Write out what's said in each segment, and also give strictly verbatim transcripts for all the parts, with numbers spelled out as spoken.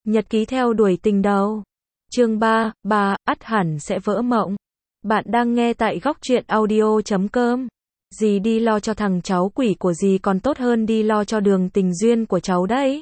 Nhật ký theo đuổi tình đầu. Chương ba, ba, ắt hẳn sẽ vỡ mộng. Bạn đang nghe tại góc truyện audio chấm com. Dì đi lo cho thằng cháu quỷ của dì còn tốt hơn đi lo cho đường tình duyên của cháu đấy.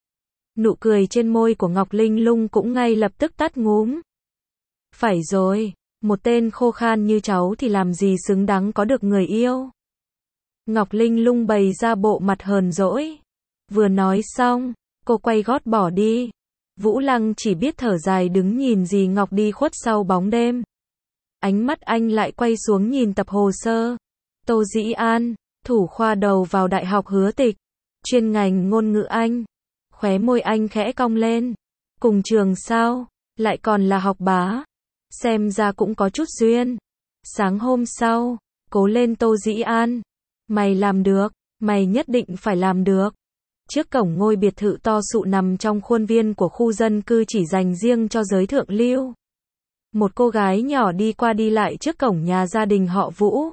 Nụ cười trên môi của Ngọc Linh Lung cũng ngay lập tức tắt ngúm. Phải rồi, một tên khô khan như cháu thì làm gì xứng đáng có được người yêu. Ngọc Linh Lung bày ra bộ mặt hờn dỗi. Vừa nói xong, cô quay gót bỏ đi. Vũ Lăng chỉ biết thở dài đứng nhìn dì Ngọc đi khuất sau bóng đêm. Ánh mắt anh lại quay xuống nhìn tập hồ sơ. Tô Dĩ An, thủ khoa đầu vào Đại học Hứa Tịch, chuyên ngành ngôn ngữ Anh. Khóe môi anh khẽ cong lên. Cùng trường sao, lại còn là học bá. Xem ra cũng có chút duyên. Sáng hôm sau, cố lên Tô Dĩ An. Mày làm được, mày nhất định phải làm được. Trước cổng ngôi biệt thự to sụ nằm trong khuôn viên của khu dân cư chỉ dành riêng cho giới thượng lưu. Một cô gái nhỏ đi qua đi lại trước cổng nhà gia đình họ Vũ.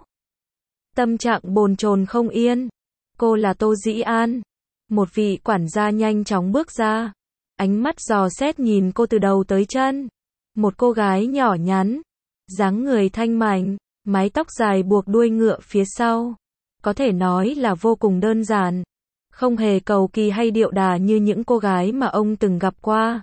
Tâm trạng bồn chồn không yên. Cô là Tô Dĩ An. Một vị quản gia nhanh chóng bước ra. Ánh mắt dò xét nhìn cô từ đầu tới chân. Một cô gái nhỏ nhắn. Dáng người thanh mảnh, mái tóc dài buộc đuôi ngựa phía sau. Có thể nói là vô cùng đơn giản. Không hề cầu kỳ hay điệu đà như những cô gái mà ông từng gặp qua.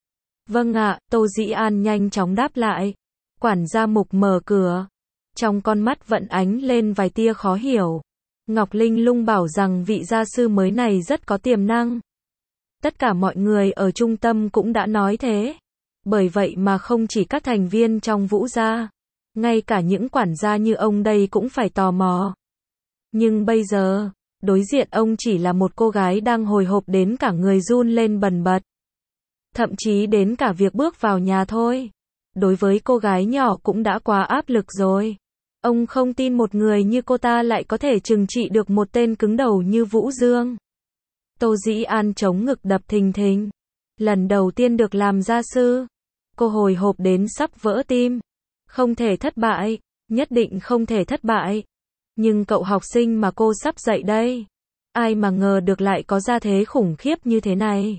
Vâng ạ, Tô Dĩ An nhanh chóng đáp lại. Quản gia Mục mở cửa. Trong con mắt vận ánh lên vài tia khó hiểu. Ngọc Linh Lung bảo rằng vị gia sư mới này rất có tiềm năng. Tất cả mọi người ở trung tâm cũng đã nói thế. Bởi vậy mà không chỉ các thành viên trong Vũ gia, ngay cả những quản gia như ông đây cũng phải tò mò. Nhưng bây giờ, đối diện ông chỉ là một cô gái đang hồi hộp đến cả người run lên bần bật. Thậm chí đến cả việc bước vào nhà thôi. Đối với cô gái nhỏ cũng đã quá áp lực rồi. Ông không tin một người như cô ta lại có thể trừng trị được một tên cứng đầu như Vũ Dương. Tô Dĩ An chống ngực đập thình thình. Lần đầu tiên được làm gia sư. Cô hồi hộp đến sắp vỡ tim. Không thể thất bại. Nhất định không thể thất bại. Nhưng cậu học sinh mà cô sắp dạy đây. Ai mà ngờ được lại có gia thế khủng khiếp như thế này.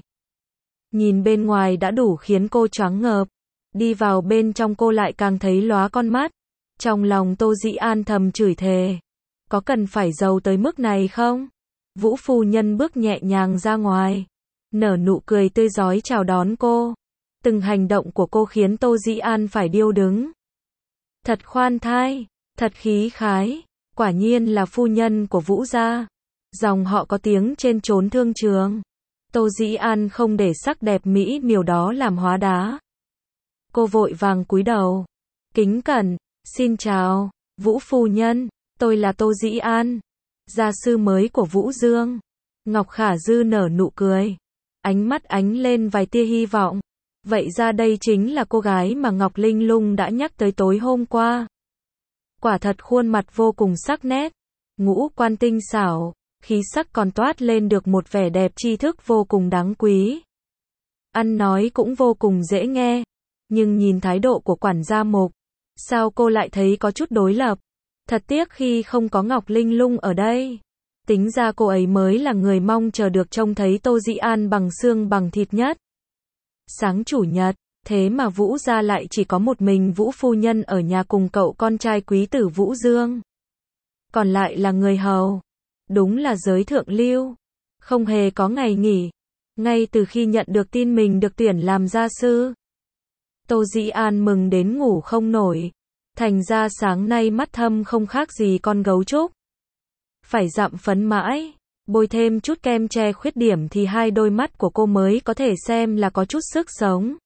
Nhìn bên ngoài đã đủ khiến cô choáng ngợp. Đi vào bên trong cô lại càng thấy lóa con mắt. Trong lòng Tô Dĩ An thầm chửi thề. Có cần phải giàu tới mức này không? Vũ phu nhân bước nhẹ nhàng ra ngoài. Nở nụ cười tươi rói chào đón cô. Từng hành động của cô khiến Tô Dĩ An phải điêu đứng. Thật khoan thai, thật khí khái. Quả nhiên là phu nhân của Vũ gia. Dòng họ có tiếng trên chốn thương trường. Tô Dĩ An không để sắc đẹp mỹ miều đó làm hóa đá. Cô vội vàng cúi đầu. Kính cẩn, xin chào, Vũ phu nhân, tôi là Tô Dĩ An, gia sư mới của Vũ Dương. Ngọc Khả Dư nở nụ cười. Ánh mắt ánh lên vài tia hy vọng. Vậy ra đây chính là cô gái mà Ngọc Linh Lung đã nhắc tới tối hôm qua. Quả thật khuôn mặt vô cùng sắc nét. Ngũ quan tinh xảo. Khí sắc còn toát lên được một vẻ đẹp tri thức vô cùng đáng quý. Ăn nói cũng vô cùng dễ nghe. Nhưng nhìn thái độ của quản gia Mục, sao cô lại thấy có chút đối lập. Thật tiếc khi không có Ngọc Linh Lung ở đây. Tính ra cô ấy mới là người mong chờ được trông thấy Tô Dĩ An bằng xương bằng thịt nhất. Sáng chủ nhật, thế mà Vũ gia lại chỉ có một mình Vũ phu nhân ở nhà cùng cậu con trai quý tử Vũ Dương. Còn lại là người hầu. Đúng là giới thượng lưu. Không hề có ngày nghỉ. Ngay từ khi nhận được tin mình được tuyển làm gia sư, Tô Dĩ An mừng đến ngủ không nổi. Thành ra sáng nay mắt thâm không khác gì con gấu trúc. Phải dặm phấn mãi, bôi thêm chút kem che khuyết điểm thì hai đôi mắt của cô mới có thể xem là có chút sức sống.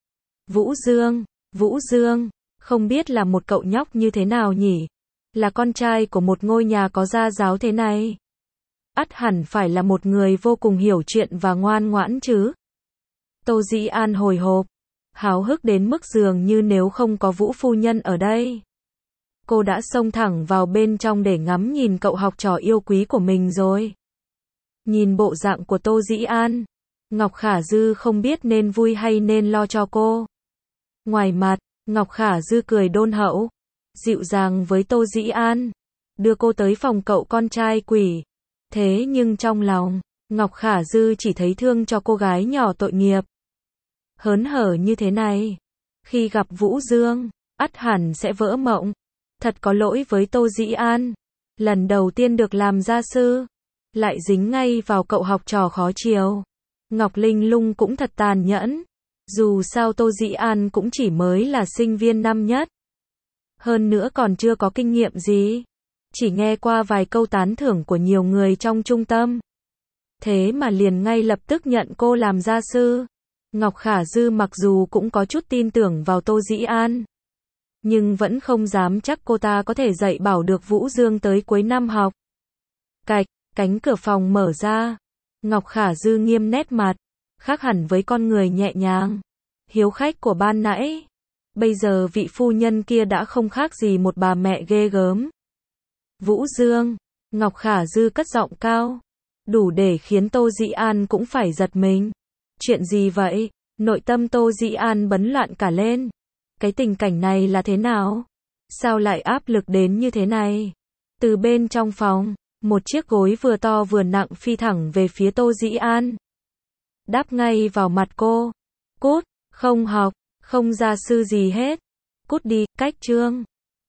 Vũ Dương, Vũ Dương, không biết là một cậu nhóc như thế nào nhỉ? Là con trai của một ngôi nhà có gia giáo thế này. Ắt hẳn phải là một người vô cùng hiểu chuyện và ngoan ngoãn chứ. Tô Dĩ An hồi hộp, háo hức đến mức dường như nếu không có Vũ phu nhân ở đây, cô đã xông thẳng vào bên trong để ngắm nhìn cậu học trò yêu quý của mình rồi. Nhìn bộ dạng của Tô Dĩ An, Ngọc Khả Dư không biết nên vui hay nên lo cho cô. Ngoài mặt, Ngọc Khả Dư cười đôn hậu, dịu dàng với Tô Dĩ An, đưa cô tới phòng cậu con trai quỷ. Thế nhưng trong lòng, Ngọc Khả Dư chỉ thấy thương cho cô gái nhỏ tội nghiệp. hớn hở như thế này. Khi gặp Vũ Dương, ắt hẳn sẽ vỡ mộng. Thật có lỗi với Tô Dĩ An. Lần đầu tiên được làm gia sư, lại dính ngay vào cậu học trò khó chiều. Ngọc Linh Lung cũng thật tàn nhẫn. Dù sao Tô Dĩ An cũng chỉ mới là sinh viên năm nhất. Hơn nữa còn chưa có kinh nghiệm gì. Chỉ nghe qua vài câu tán thưởng của nhiều người trong trung tâm. Thế mà liền ngay lập tức nhận cô làm gia sư. Ngọc Khả Dư mặc dù cũng có chút tin tưởng vào Tô Dĩ An, nhưng vẫn không dám chắc cô ta có thể dạy bảo được Vũ Dương tới cuối năm học. Cạch, cánh cửa phòng mở ra. Ngọc Khả Dư nghiêm nét mặt, khác hẳn với con người nhẹ nhàng, hiếu khách của ban nãy. Bây giờ vị phu nhân kia đã không khác gì một bà mẹ ghê gớm. Vũ Dương, Ngọc Khả Dư cất giọng cao, đủ để khiến Tô Dĩ An cũng phải giật mình. Chuyện gì vậy? Nội tâm Tô Dĩ An bấn loạn cả lên. Cái tình cảnh này là thế nào? Sao lại áp lực đến như thế này? Từ bên trong phòng, một chiếc gối vừa to vừa nặng phi thẳng về phía Tô Dĩ An. Đáp ngay vào mặt cô. Cút, không học, không gia sư gì hết. Cút đi, cách chương.